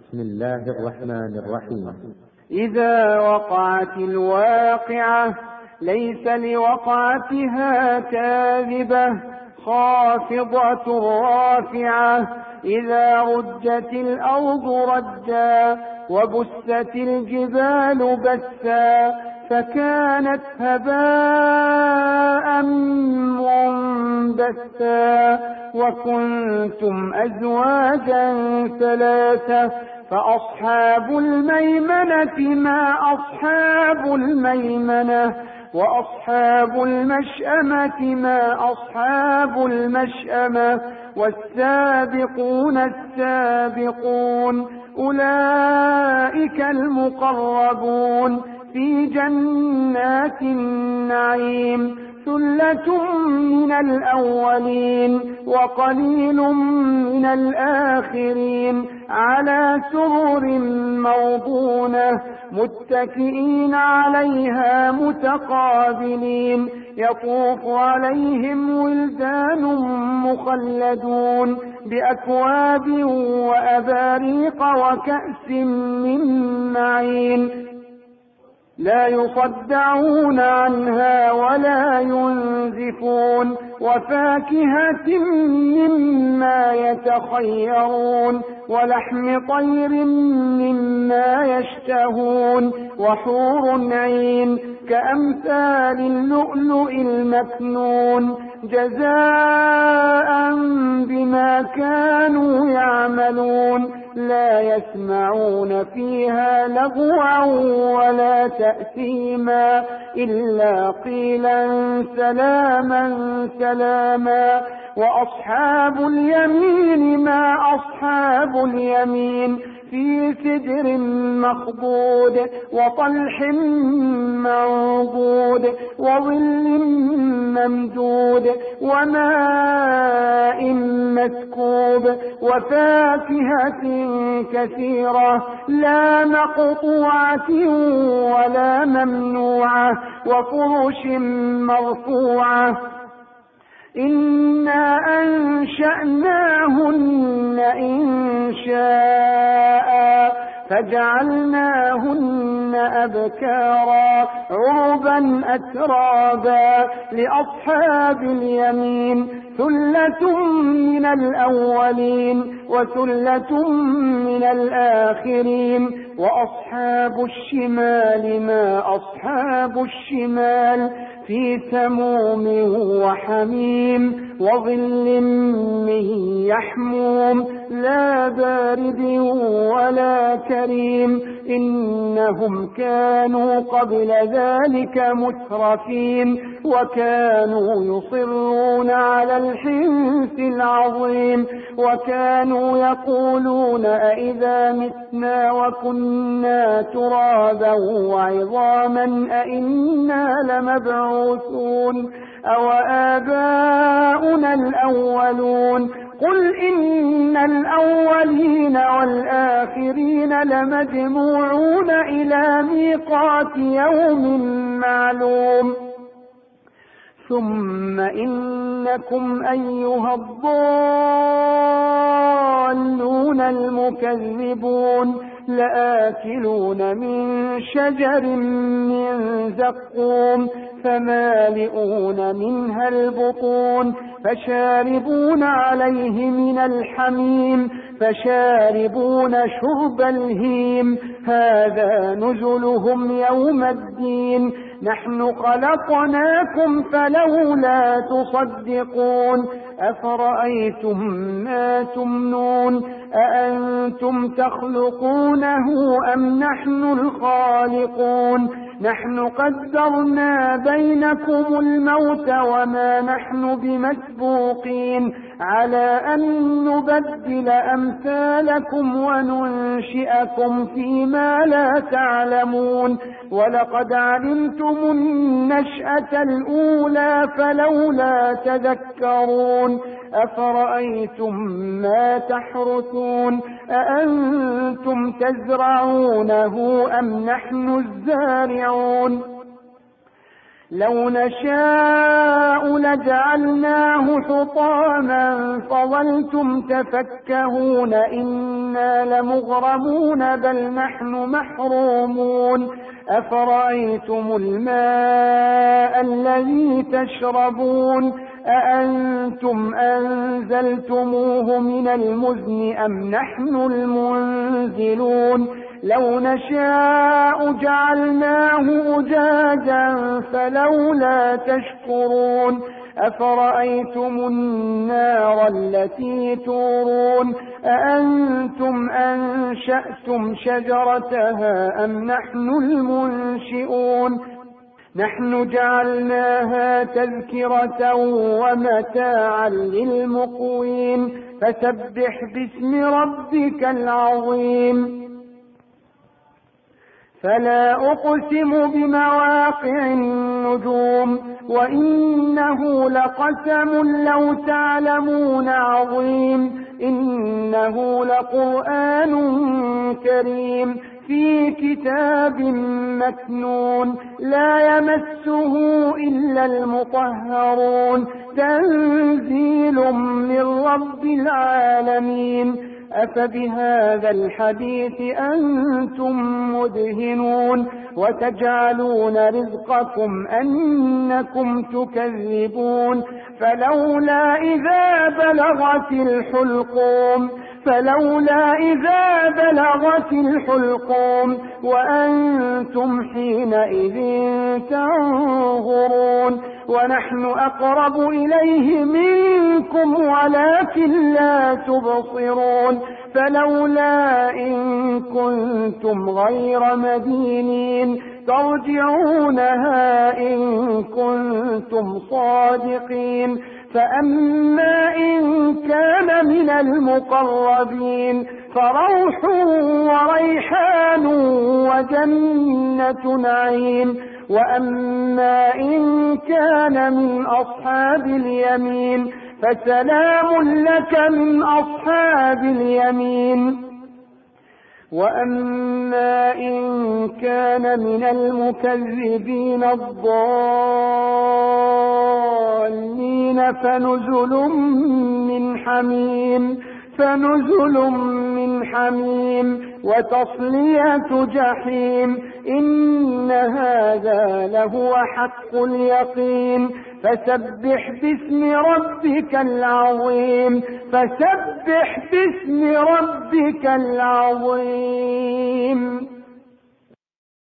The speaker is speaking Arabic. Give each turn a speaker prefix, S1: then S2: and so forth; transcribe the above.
S1: بسم الله الرحمن الرحيم.
S2: إذا وقعت الواقعة ليس لوقعتها كاذبة خافضة رافعة إذا رجت الأرض رجا وبست الجبال بسا فكانت هباء منبثا وكنتم أزواجا ثلاثة فأصحاب الميمنة ما أصحاب الميمنة وأصحاب المشأمة ما أصحاب المشأمة والسابقون السابقون أولئك المقربون في جنات النعيم ثلة من الأولين وقليل من الآخرين على سرر موضونة متكئين عليها متقابلين يطوف عليهم ولدان مخلدون بأكواب وأباريق وكأس من معين لا يصدعون عنها ولا ينزفون وفاكهة مما يتخيرون ولحم طير مما يشتهون وحور عين كأمثال اللؤلؤ المكنون جزاء بما كانوا يعملون لا يسمعون فيها لغوا ولا تأثيما إلا قيلا سلاما سلاما وأصحاب اليمين ما أصحاب اليمين في سدر مخضود وطلح منضود وظل ممدود وماء مسكوب وفاكهة كثيرة لا مقطوعة ولا ممنوعة وفرش مرفوعة إنا أنشأناهن إنشاء فجعلناهن أبكارا عربا أترابا لأصحاب اليمين ثلة من الأولين وثلة من الآخرين وأصحاب الشمال ما أصحاب الشمال في سموم وحميم وظل من يحموم لا بارد ولا كريم إنهم كانوا قبل ذلك مترفين وكانوا يصرون على الحنث العظيم وكانوا يقولون أئذا متنا وكنا ترابا وعظاما أئنا لمبعوثون أو آباؤنا الأولون قل إن الأولين والآخرين لمجموعون إلى ميقات يوم معلوم ثم إنكم أيها الضالون المكذبون لآكلون من شجر من زقوم فمالئون منها البطون فشاربون عليه من الحميم فشاربون شرب الهيم هذا نزلهم يوم الدين نحن خلقناكم فلولا تصدقون أفرأيتم ما تمنون أأنتم تخلقونه أم نحن الخالقون نحن قدرنا بينكم الموت وما نحن بمسبوقين على أن نبدل أمثالكم وننشئكم فيما لا تعلمون ولقد علمتم النشأة الأولى فلولا تذكرون أفرأيتم ما تحرثون أأنتم تزرعونه أم نحن الزارعون لو نشاء لجعلناه حطاما فظلتم تفكهون إنا لمغرمون بل نحن محرومون أفرأيتم الماء الذي تشربون أأنتم أنزلتموه من المزن أم نحن المنزلون لو نشاء جعلناه أجاجا فلولا تشكرون أفرأيتم النار التي تورون أأنتم أنشأتم شجرتها أم نحن المنشئون نحن جعلناها تذكرة ومتاعا للمقوين فسبح باسم ربك العظيم فلا أقسم بمواقع النجوم وإنه لقسم لو تعلمون عظيم إنه لقرآن كريم في كتاب مكنون لا يمسه إلا المطهرون تنزيل من رب العالمين أفبهذا الحديث أنتم مدهنون وتجعلون رزقكم أنكم تكذبون فلولا إذا بلغت الحلقوم وأنتم حينئذ تنظرون ونحن أقرب إليه منكم ولكن لا تبصرون فلولا إن كنتم غير مدينين ترجعونها إن كنتم صادقين فأما إن كان من المقربين فروح وريحان وجنة نعيم وأما إن كان من أصحاب اليمين فسلام لك من أصحاب اليمين وأما إن كان من المكذبين الضالين فنزل من حميم وتصلية جحيم إن هذا لهو حق اليقين فسبح باسم ربك العظيم